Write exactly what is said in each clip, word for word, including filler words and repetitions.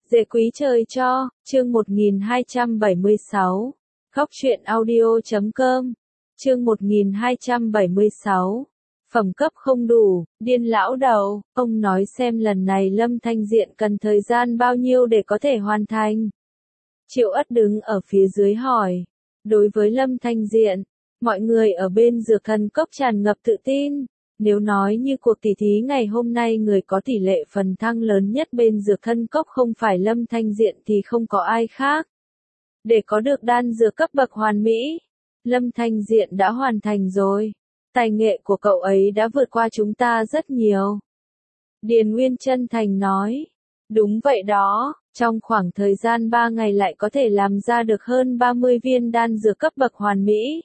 Dễ quý trời cho, chương một nghìn hai trăm bảy mươi sáu. Góc truyện audio chấm com. Chương một nghìn hai trăm bảy mươi sáu. Phẩm cấp không đủ, điên lão đầu, ông nói xem lần này Lâm Thanh Diện cần thời gian bao nhiêu để có thể hoàn thành. Triệu Ất đứng ở phía dưới hỏi. Đối với Lâm Thanh Diện, mọi người ở bên Dược Thần Cốc tràn ngập tự tin. Nếu nói như cuộc tỉ thí ngày hôm nay người có tỷ lệ phần thăng lớn nhất bên Dược Thần Cốc không phải Lâm Thanh Diện thì không có ai khác. Để có được đan dược cấp bậc hoàn mỹ, Lâm Thanh Diện đã hoàn thành rồi. Tài nghệ của cậu ấy đã vượt qua chúng ta rất nhiều. Điền Nguyên chân thành nói. Đúng vậy đó, trong khoảng thời gian ba ngày lại có thể làm ra được hơn ba mươi viên đan dược cấp bậc hoàn mỹ.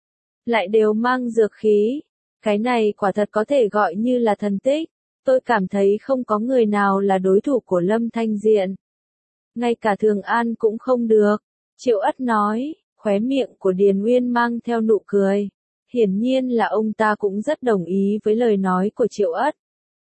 Lại đều mang dược khí. Cái này quả thật có thể gọi như là thần tích. Tôi cảm thấy không có người nào là đối thủ của Lâm Thanh Diện. Ngay cả Thường An cũng không được. Triệu Ất nói, khóe miệng của Điền Nguyên mang theo nụ cười. Hiển nhiên là ông ta cũng rất đồng ý với lời nói của Triệu Ất.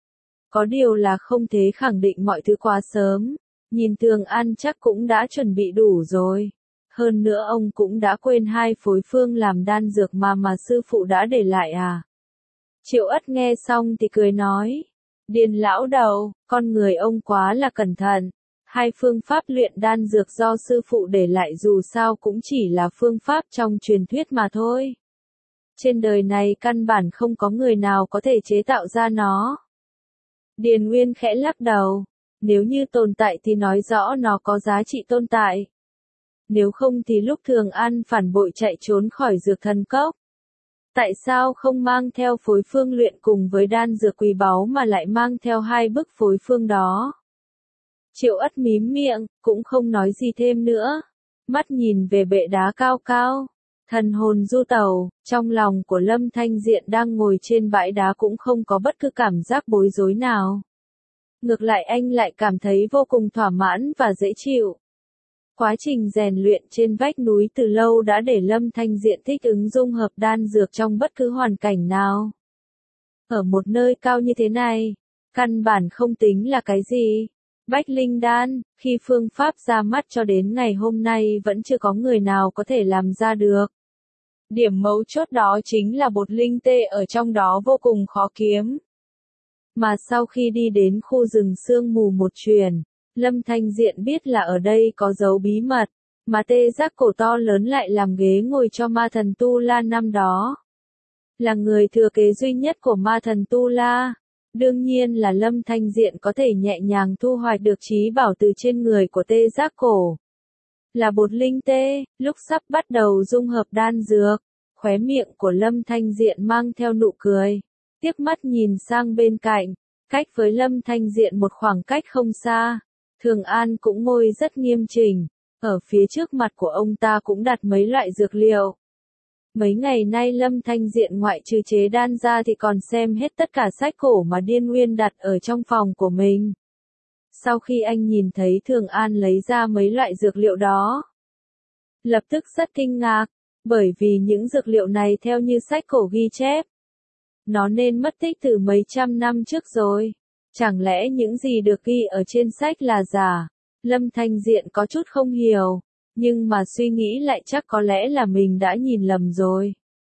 Có điều là không thể khẳng định mọi thứ quá sớm. Nhìn Thường An chắc cũng đã chuẩn bị đủ rồi. Hơn nữa ông cũng đã quên hai phối phương làm đan dược mà mà sư phụ đã để lại à. Triệu Ất nghe xong thì cười nói. Điền lão đầu, con người ông quá là cẩn thận. Hai phương pháp luyện đan dược do sư phụ để lại dù sao cũng chỉ là phương pháp trong truyền thuyết mà thôi. Trên đời này căn bản không có người nào có thể chế tạo ra nó. Điền Nguyên khẽ lắc đầu. Nếu như tồn tại thì nói rõ nó có giá trị tồn tại. Nếu không thì lúc Thường An phản bội chạy trốn khỏi Dược Thần Cốc. Tại sao không mang theo phối phương luyện cùng với đan dược quý báu mà lại mang theo hai bức phối phương đó? Triệu Ất mím miệng, cũng không nói gì thêm nữa. Mắt nhìn về bệ đá cao cao. Thần hồn du tẩu, trong lòng của Lâm Thanh Diện đang ngồi trên bãi đá cũng không có bất cứ cảm giác bối rối nào. Ngược lại anh lại cảm thấy vô cùng thỏa mãn và dễ chịu. Quá trình rèn luyện trên vách núi từ lâu đã để Lâm Thanh Diện thích ứng dung hợp đan dược trong bất cứ hoàn cảnh nào. Ở một nơi cao như thế này, căn bản không tính là cái gì. Bách Linh Đan, khi phương pháp ra mắt cho đến ngày hôm nay vẫn chưa có người nào có thể làm ra được. Điểm mấu chốt đó chính là bột linh tê ở trong đó vô cùng khó kiếm. Mà sau khi đi đến khu rừng sương mù một chuyền, Lâm Thanh Diện biết là ở đây có dấu bí mật, mà tê giác cổ to lớn lại làm ghế ngồi cho ma thần Tu La năm đó. Là người thừa kế duy nhất của ma thần Tu La. Đương nhiên là Lâm Thanh Diện có thể nhẹ nhàng thu hoạch được trí bảo từ trên người của tê giác cổ. Là bột linh tê, lúc sắp bắt đầu dung hợp đan dược, khóe miệng của Lâm Thanh Diện mang theo nụ cười. Tiếc mắt nhìn sang bên cạnh, cách với Lâm Thanh Diện một khoảng cách không xa. Thường An cũng ngồi rất nghiêm chỉnh, ở phía trước mặt của ông ta cũng đặt mấy loại dược liệu. Mấy ngày nay Lâm Thanh Diện ngoại trừ chế đan ra thì còn xem hết tất cả sách cổ mà Điên Nguyên đặt ở trong phòng của mình. Sau khi anh nhìn thấy Thường An lấy ra mấy loại dược liệu đó, lập tức rất kinh ngạc, bởi vì những dược liệu này theo như sách cổ ghi chép, nó nên mất tích từ mấy trăm năm trước rồi. Chẳng lẽ những gì được ghi ở trên sách là giả? Lâm Thanh Diện có chút không hiểu, nhưng mà suy nghĩ lại chắc có lẽ là mình đã nhìn lầm rồi.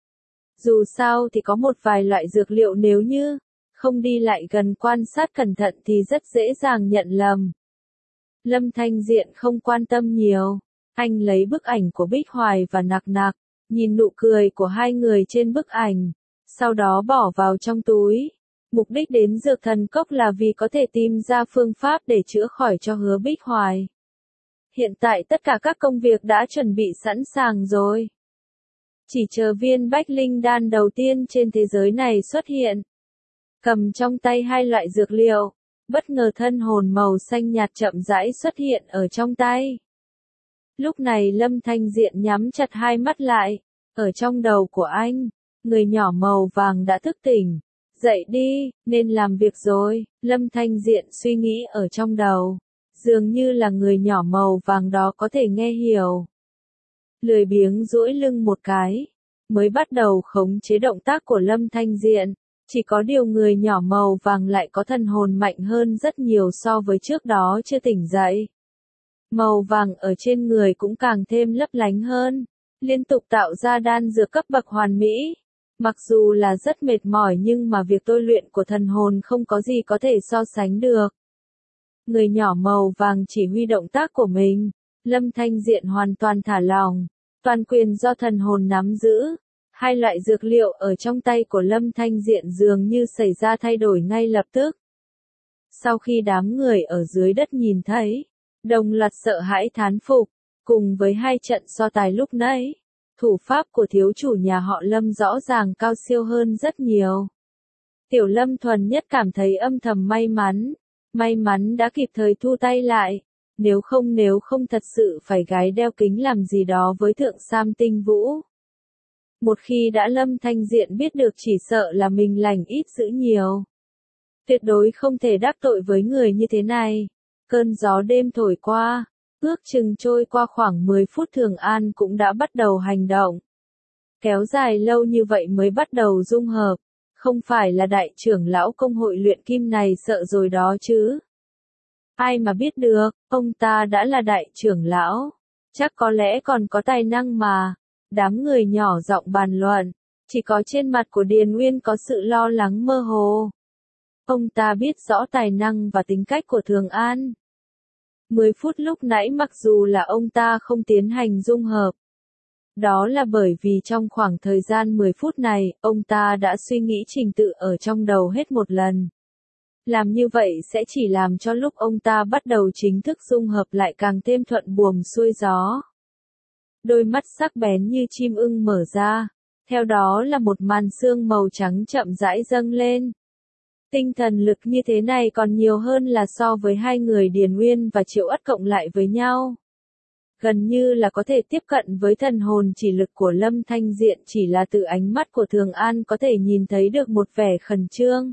Dù sao thì có một vài loại dược liệu nếu như không đi lại gần quan sát cẩn thận thì rất dễ dàng nhận lầm. Lâm Thanh Diện không quan tâm nhiều, anh lấy bức ảnh của Bích Hoài và Nặc Nặc, nhìn nụ cười của hai người trên bức ảnh, sau đó bỏ vào trong túi. Mục đích đến Dược Thần Cốc là vì có thể tìm ra phương pháp để chữa khỏi cho Hứa Bích Hoài. Hiện tại tất cả các công việc đã chuẩn bị sẵn sàng rồi. Chỉ chờ viên Bách Linh Đan đầu tiên trên thế giới này xuất hiện. Cầm trong tay hai loại dược liệu, bất ngờ thân hồn màu xanh nhạt chậm rãi xuất hiện ở trong tay. Lúc này Lâm Thanh Diện nhắm chặt hai mắt lại, ở trong đầu của anh, người nhỏ màu vàng đã thức tỉnh. Dậy đi, nên làm việc rồi, Lâm Thanh Diện suy nghĩ ở trong đầu. Dường như là người nhỏ màu vàng đó có thể nghe hiểu. Lười biếng duỗi lưng một cái, mới bắt đầu khống chế động tác của Lâm Thanh Diện. Chỉ có điều người nhỏ màu vàng lại có thần hồn mạnh hơn rất nhiều so với trước đó chưa tỉnh dậy. Màu vàng ở trên người cũng càng thêm lấp lánh hơn, liên tục tạo ra đan dược cấp bậc hoàn mỹ. Mặc dù là rất mệt mỏi nhưng mà việc tôi luyện của thần hồn không có gì có thể so sánh được. Người nhỏ màu vàng chỉ huy động tác của mình, Lâm Thanh Diện hoàn toàn thả lỏng, toàn quyền do thần hồn nắm giữ. Hai loại dược liệu ở trong tay của Lâm Thanh Diện dường như xảy ra thay đổi ngay lập tức. Sau khi đám người ở dưới đất nhìn thấy, đồng loạt sợ hãi thán phục, cùng với hai trận so tài lúc nãy, thủ pháp của thiếu chủ nhà họ Lâm rõ ràng cao siêu hơn rất nhiều. Tiểu Lâm thuần nhất cảm thấy âm thầm may mắn, may mắn đã kịp thời thu tay lại, nếu không nếu không thật sự phải gái đeo kính làm gì đó với thượng Sam Tinh Vũ. Một khi đã Lâm Thanh Diện biết được chỉ sợ là mình lành ít dữ nhiều. Tuyệt đối không thể đắc tội với người như thế này. Cơn gió đêm thổi qua, ước chừng trôi qua khoảng mười phút Thường An cũng đã bắt đầu hành động. Kéo dài lâu như vậy mới bắt đầu dung hợp, không phải là đại trưởng lão công hội luyện kim này sợ rồi đó chứ. Ai mà biết được, ông ta đã là đại trưởng lão, chắc có lẽ còn có tài năng mà. Đám người nhỏ giọng bàn luận, chỉ có trên mặt của Điền Nguyên có sự lo lắng mơ hồ. Ông ta biết rõ tài năng và tính cách của Thường An. Mười phút lúc nãy mặc dù là ông ta không tiến hành dung hợp. Đó là bởi vì trong khoảng thời gian mười phút này, ông ta đã suy nghĩ trình tự ở trong đầu hết một lần. Làm như vậy sẽ chỉ làm cho lúc ông ta bắt đầu chính thức dung hợp lại càng thêm thuận buồm xuôi gió. Đôi mắt sắc bén như chim ưng mở ra, theo đó là một màn sương màu trắng chậm rãi dâng lên. Tinh thần lực như thế này còn nhiều hơn là so với hai người Điền Nguyên và Triệu Ất cộng lại với nhau. Gần như là có thể tiếp cận với thần hồn chỉ lực của Lâm Thanh Diện, chỉ là từ ánh mắt của Thường An có thể nhìn thấy được một vẻ khẩn trương.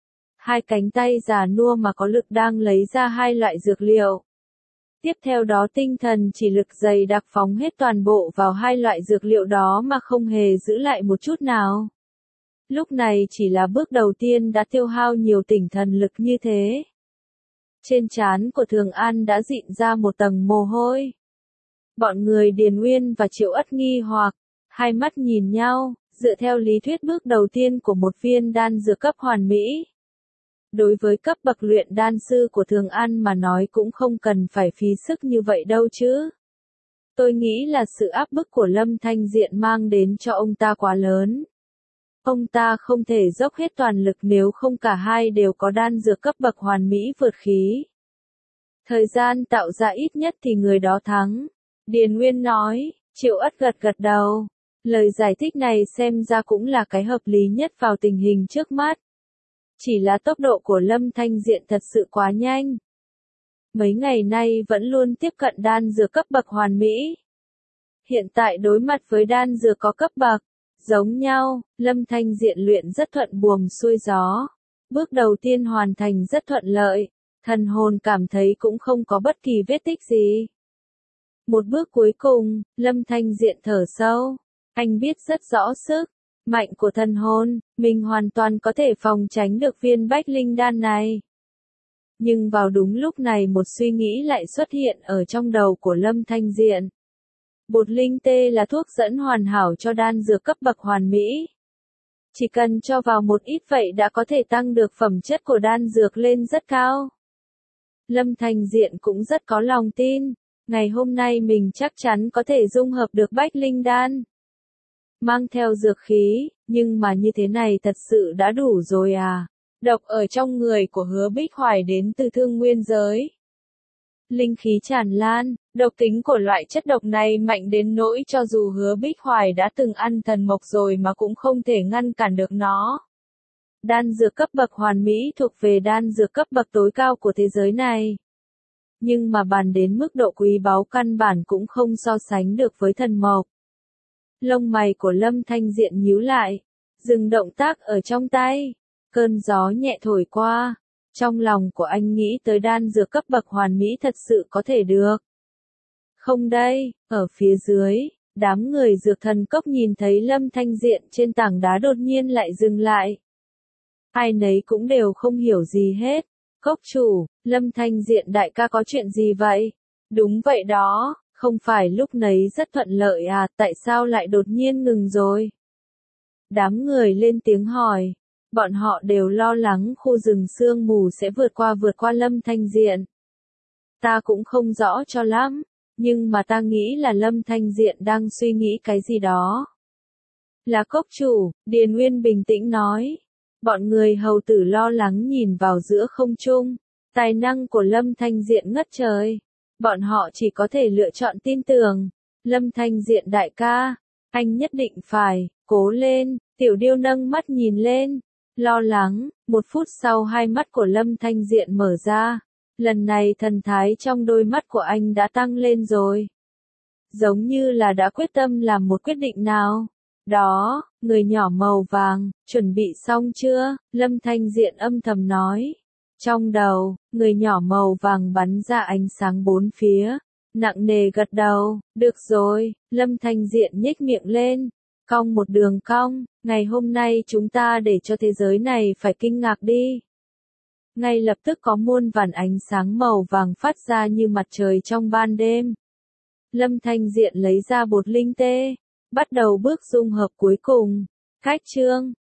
Hai cánh tay già nua mà có lực đang lấy ra hai loại dược liệu. Tiếp theo đó tinh thần chỉ lực dày đặc phóng hết toàn bộ vào hai loại dược liệu đó mà không hề giữ lại một chút nào. Lúc này chỉ là bước đầu tiên đã tiêu hao nhiều tinh thần lực như thế. Trên trán của Thường An đã dịn ra một tầng mồ hôi. Bọn người Điền Nguyên và Triệu Ất nghi hoặc, hai mắt nhìn nhau, dựa theo lý thuyết bước đầu tiên của một viên đan dược cấp hoàn mỹ. Đối với cấp bậc luyện đan sư của Thường An mà nói cũng không cần phải phí sức như vậy đâu chứ. Tôi nghĩ là sự áp bức của Lâm Thanh Diện mang đến cho ông ta quá lớn. Ông ta không thể dốc hết toàn lực nếu không cả hai đều có đan dược cấp bậc hoàn mỹ vượt khí. Thời gian tạo ra ít nhất thì người đó thắng. Điền Nguyên nói, Triệu Ất gật gật đầu. Lời giải thích này xem ra cũng là cái hợp lý nhất vào tình hình trước mắt. Chỉ là tốc độ của Lâm Thanh Diện thật sự quá nhanh. Mấy ngày nay vẫn luôn tiếp cận đan dược cấp bậc hoàn mỹ. Hiện tại đối mặt với đan dược có cấp bậc giống nhau, Lâm Thanh Diện luyện rất thuận buồm xuôi gió. Bước đầu tiên hoàn thành rất thuận lợi, thần hồn cảm thấy cũng không có bất kỳ vết tích gì. Một bước cuối cùng, Lâm Thanh Diện thở sâu. Anh biết rất rõ sức mạnh của thần hồn, mình hoàn toàn có thể phòng tránh được viên bách linh đan này. Nhưng vào đúng lúc này một suy nghĩ lại xuất hiện ở trong đầu của Lâm Thanh Diện. Bột linh tê là thuốc dẫn hoàn hảo cho đan dược cấp bậc hoàn mỹ. Chỉ cần cho vào một ít vậy đã có thể tăng được phẩm chất của đan dược lên rất cao. Lâm Thanh Diện cũng rất có lòng tin, ngày hôm nay mình chắc chắn có thể dung hợp được bách linh đan. Mang theo dược khí, nhưng mà như thế này thật sự đã đủ rồi à. Độc ở trong người của Hứa Bích Hoài đến từ thương nguyên giới. Linh khí tràn lan, độc tính của loại chất độc này mạnh đến nỗi cho dù Hứa Bích Hoài đã từng ăn thần mộc rồi mà cũng không thể ngăn cản được nó. Đan dược cấp bậc hoàn mỹ thuộc về đan dược cấp bậc tối cao của thế giới này. Nhưng mà bàn đến mức độ quý báu căn bản cũng không so sánh được với thần mộc. Lông mày của Lâm Thanh Diện nhíu lại, dừng động tác ở trong tay. Cơn gió nhẹ thổi qua, trong lòng của anh nghĩ tới đan dược cấp bậc hoàn mỹ thật sự có thể được. Không đây, ở phía dưới, đám người dược thần cốc nhìn thấy Lâm Thanh Diện trên tảng đá đột nhiên lại dừng lại. Ai nấy cũng đều không hiểu gì hết. Cốc chủ, Lâm Thanh Diện đại ca có chuyện gì vậy? Đúng vậy đó, không phải lúc nấy rất thuận lợi à, tại sao lại đột nhiên ngừng rồi? Đám người lên tiếng hỏi. Bọn họ đều lo lắng khu rừng sương mù sẽ vượt qua vượt qua Lâm Thanh Diện. Ta cũng không rõ cho lắm, nhưng mà ta nghĩ là Lâm Thanh Diện đang suy nghĩ cái gì đó. Là cốc chủ, Điền Nguyên bình tĩnh nói. Bọn người hầu tử lo lắng nhìn vào giữa không trung. Tài năng của Lâm Thanh Diện ngất trời. Bọn họ chỉ có thể lựa chọn tin tưởng. Lâm Thanh Diện đại ca, anh nhất định phải, cố lên, Tiểu Điêu nâng mắt nhìn lên. Lo lắng, một phút sau hai mắt của Lâm Thanh Diện mở ra. Lần này thần thái trong đôi mắt của anh đã tăng lên rồi. Giống như là đã quyết tâm làm một quyết định nào. Đó, người nhỏ màu vàng, chuẩn bị xong chưa? Lâm Thanh Diện âm thầm nói. Trong đầu, người nhỏ màu vàng bắn ra ánh sáng bốn phía. Nặng nề gật đầu, được rồi, Lâm Thanh Diện nhếch miệng lên. Cong một đường cong, ngày hôm nay chúng ta để cho thế giới này phải kinh ngạc đi. Ngay lập tức có muôn vàn ánh sáng màu vàng phát ra như mặt trời trong ban đêm. Lâm Thanh Diện lấy ra bột linh tê, bắt đầu bước dung hợp cuối cùng. Khách chương,